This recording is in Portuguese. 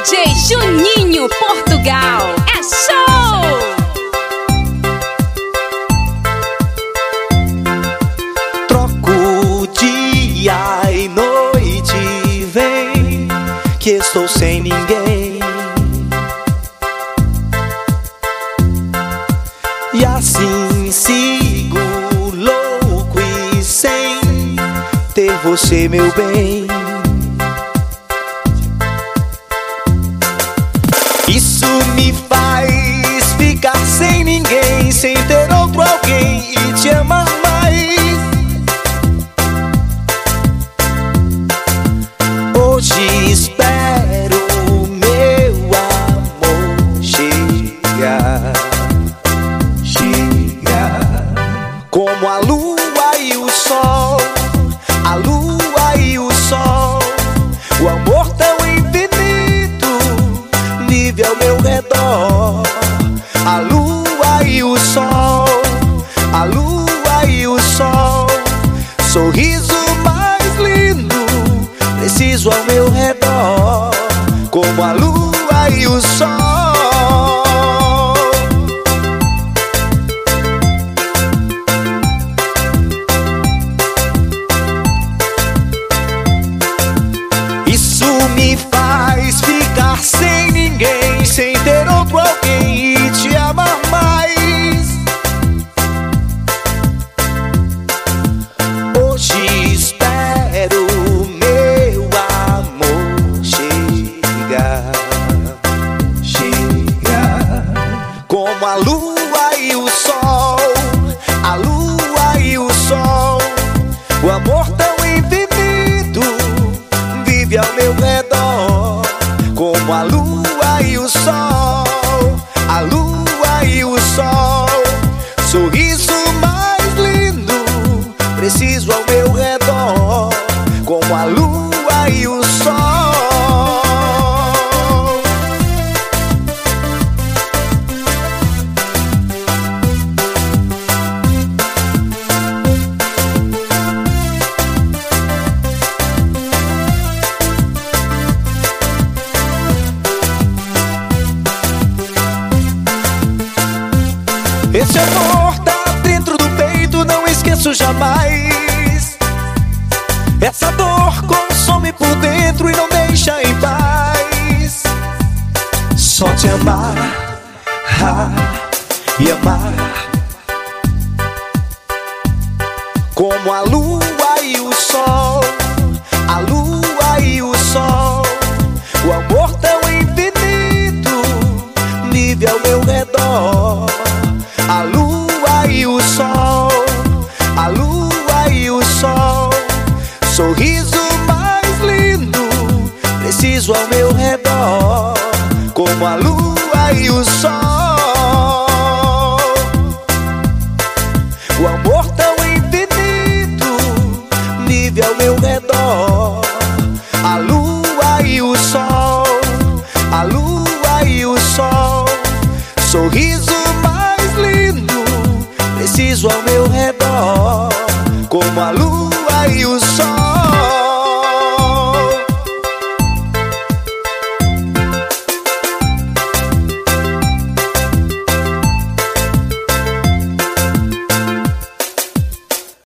DJ Juninho Portugal. É show! Troco dia e noite, vem que estou sem ninguém. E assim sigo louco e sem ter você, meu bem. Isso me faz ficar sem ninguém, sem ter outro alguém e te amar mais. Hoje espero meu amor chegar, como a lua e o sol, a lua e o sol. O amor tão infinito vive ao meu redor. A lua e o sol, a lua e o sol. Sorriso mais lindo preciso ao meu redor, como a lua e o sol. Isso me faz ficar sem ninguém, sem ter outro alguém e te amar mais. Hoje espero meu amor chegar, como a lua e o sol, a lua e o sol. O amor tão infinito vive ao meu redor, como a lua e o sol, a lua e o sol. Sorriso mais lindo preciso ao meu redor, como a lua e o sol. Esse amor tá dentro do peito, não esqueço jamais. Essa dor consome por dentro e não deixa em paz. Só te amar, e amar, como a lua e o sol, a lua e o sol. O amor tão infinito vive ao meu redor. A lua e o sol, a lua e o sol. Sorriso mais lindo preciso ao meu redor, como a lua e o sol. O amor tão infinito vive ao meu redor. A lua e o sol, a lua e o sol. Sorriso mais lindo preciso ao meu redor, como a lua e o sol.